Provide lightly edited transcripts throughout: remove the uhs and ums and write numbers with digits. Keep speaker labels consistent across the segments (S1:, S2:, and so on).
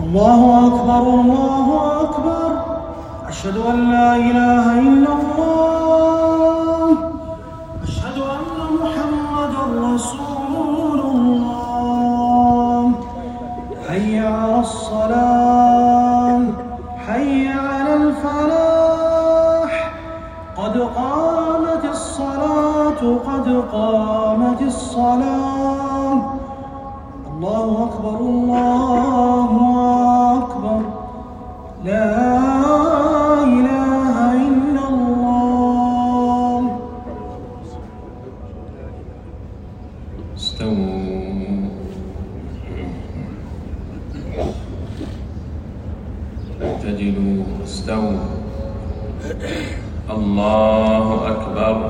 S1: الله أكبر الله أكبر أشهد أن لا إله إلا الله أشهد أن محمدا رسول الله حي على الصلاة حي على الفلاح قد قامت الصلاة قد قامت الصلاة الله أكبر الله أكبر لا إله إلا الله.
S2: استووا اعتدلوا استووا الله أكبر.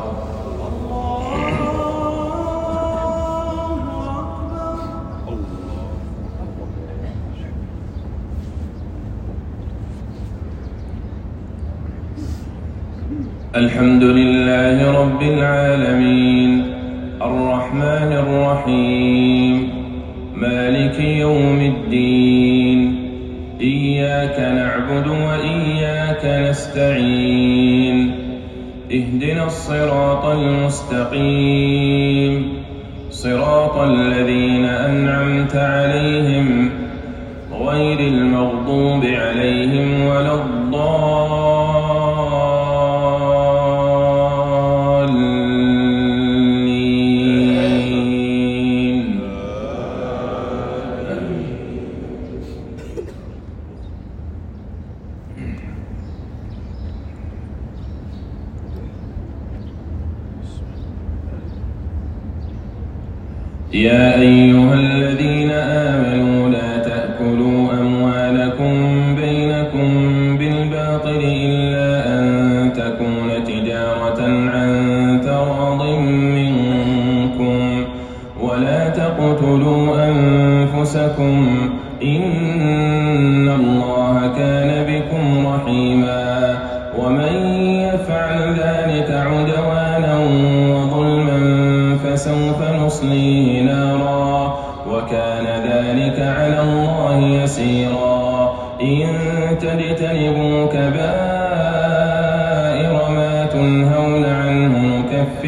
S2: الحمد لله رب العالمين الرحمن الرحيم مالك يوم الدين إياك نعبد وإياك نستعين اهدنا الصراط المستقيم صراط الذين أنعمت عليهم غير المغضوب عليهم ولا الضالين. يا أيها الذين آمنوا لا تأكلوا أموالكم بينكم بالباطل إلا أن تكون تجارة عن تراض منكم ولا تقتلوا أنفسكم إن الله كان بكم رحيما ومن يفعل ذلك عدوانا وظلما فسوف نصليه نارا وكان ذلك على الله يسيرا. إن تجتنبوا كبائر ما تنهون عنه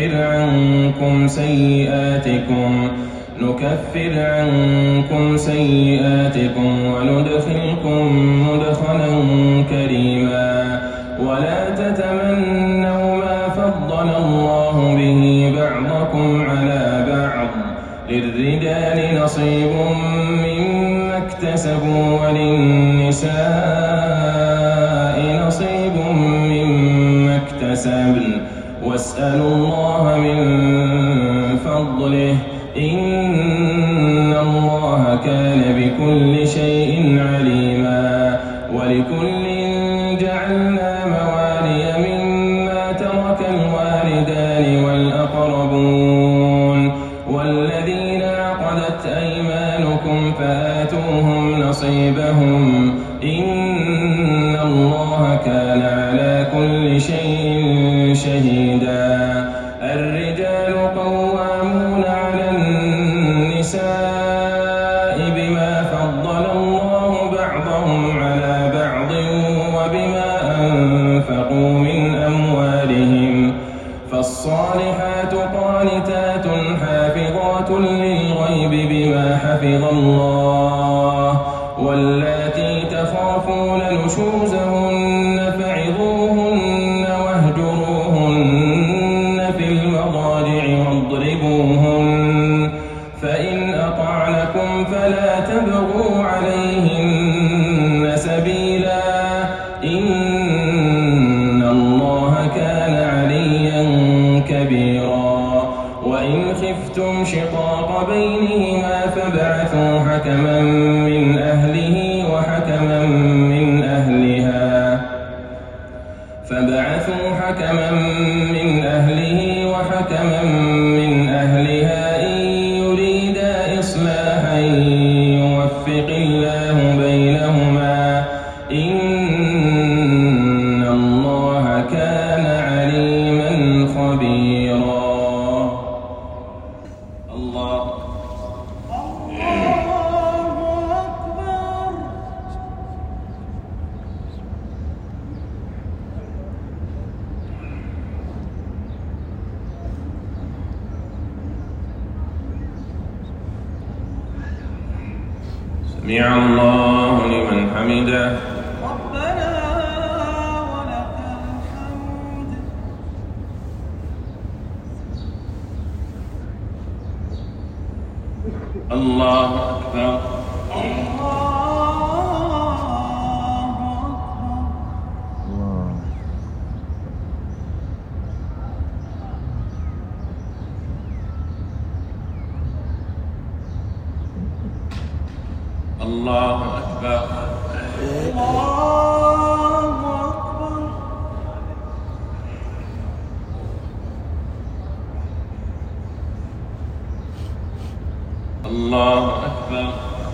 S2: نكفر عنكم سيئاتكم وندخلكم مدخلا كريما. ولا تتمنوا ما فضل الله به بعضكم على بعض للرجال نصيب مما اكتسبوا وللنساء نصيب مما اكتسبن واسألوا الله من فضله إن الله كان بكل شيء عليما. ولكل جعلنا موالي مما ترك الوالدان والأقربون والذين عقدت أيمانكم فآتوهم نصيبهم إن الله كان على كل شيء شهيدا. الرجال قوامون على النساء بما فضل الله بعضهم على بعض وبما أنفقوا من أموالهم فالصالحات قانتات حافظات للغيب بما حفظ الله واللاتي تخافون نشوزهن فعظوهن واهجروهن في المضاجع واضربوهن فإن أطعنكم فلا تبغوا عليهن سبيلا إن الله كان عليا كبيرا. وإن خفتم شقاق بينهما فابعثوا حكما من أهله وحكما من أهلها إن يريدا إصلاحا يوفق الله بينهما إن الله كان عليما خبيرا. الله سمع الله لمن حمده.
S1: ربنا ولك الحمد.
S2: الله أكبر. الله أكبر. الله أكبر.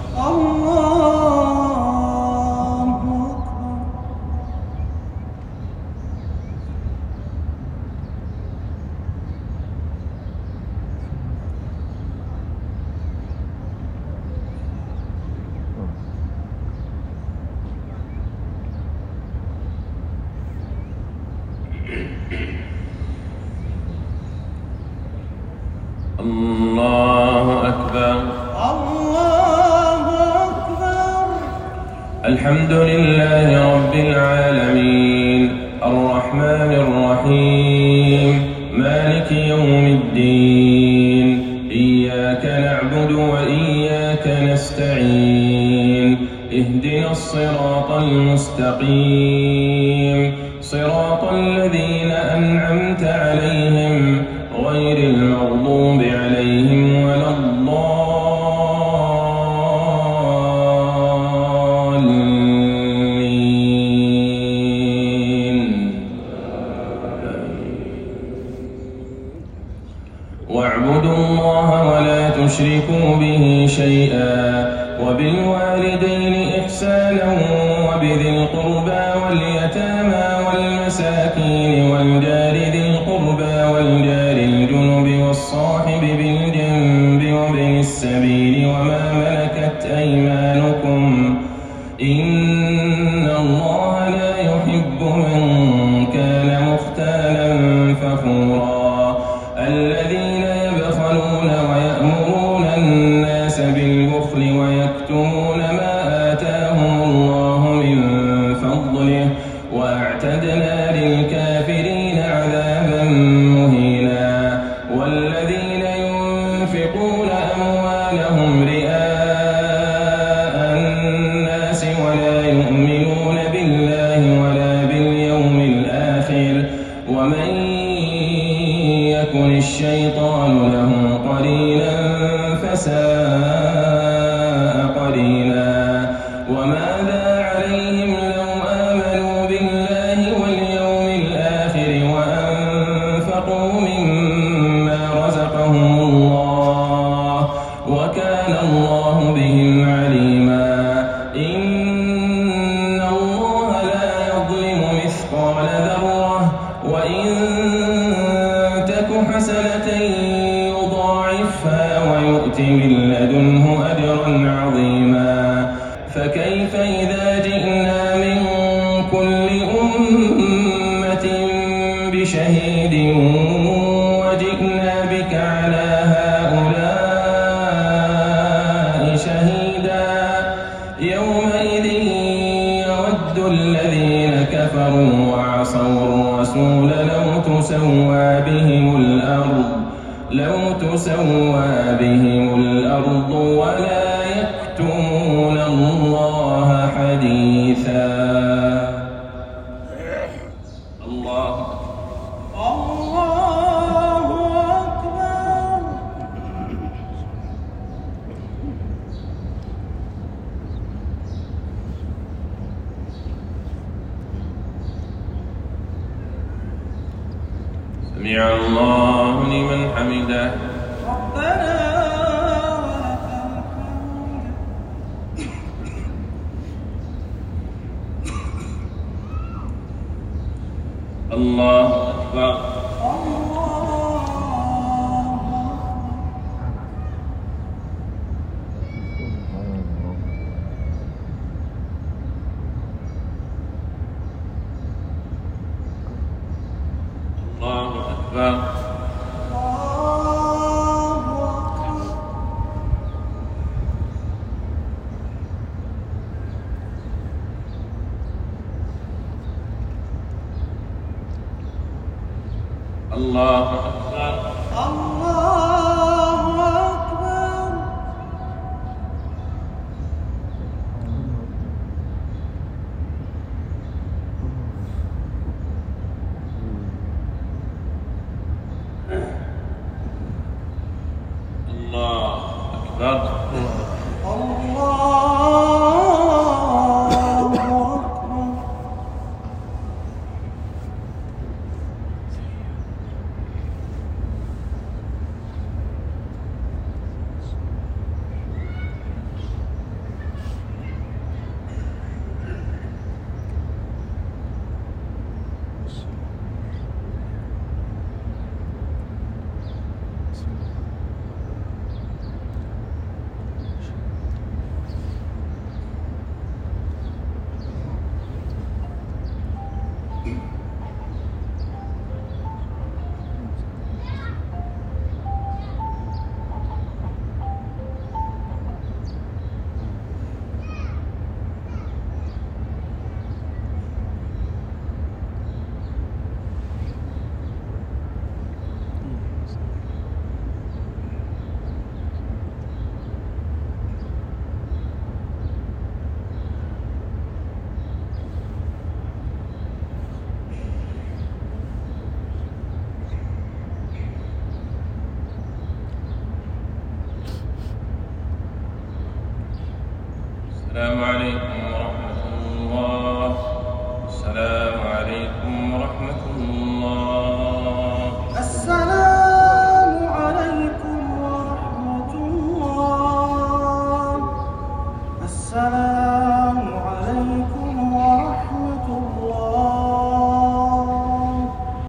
S2: الله أكبر.
S1: الله أكبر.
S2: الحمد لله رب العالمين الرحمن الرحيم مالك يوم الدين إياك نعبد وإياك نستعين اهدنا الصراط المستقيم صراط الذين أنعمت عليهم غير المغضوب عليهم ولا الضالين. واعبدوا الله ولا تشركوا به شيئا وبالوالدين إحسانا وبذي القربى واليتامى والمساكين والجار ذي القربى والجار الجنب والصاحب بالجنب وابن السبيل وما ملكت أيمانكم إن الله لا يحب من كان مختالا فخورا الذين يبخلون ويأمرون الناس بالبخل ويكتمون ما آتاهم الله من فضله وأعتدنا للكافرين عذابا مهينا. والذين ينفقون أموالهم رئاء الناس ولا يؤمنون بالله ولا باليوم الآخر ومن يكن الشيطان له قرينا فساء قرينا. وماذا عليهم لو آمنوا بالله واليوم الآخر وأنفقوا مما رزقهم الله وكان الله بهم عليما. إن الله لا يظلم مثقال ذرة وإن تك حسنة يضاعفها ويؤت من لدنه أجرا عظيما. فكيف إذا جئنا من كل أمة بشهيد وجئنا بك على هؤلاء شهيدا يومئذ يود الذين كفروا وعصوا الرسول لو تسوى بهم الأرض ولا يكتمون الله حديثا. الله
S1: أكبر.
S2: سمع الله لمن حمده.
S1: ربنا ولك الحمد.
S2: الله أكبر. الله أكبر. الله أكبر.
S1: الله أكبر.
S2: الله أكبر. السلام عليكم ورحمة الله. السلام عليكم ورحمة الله.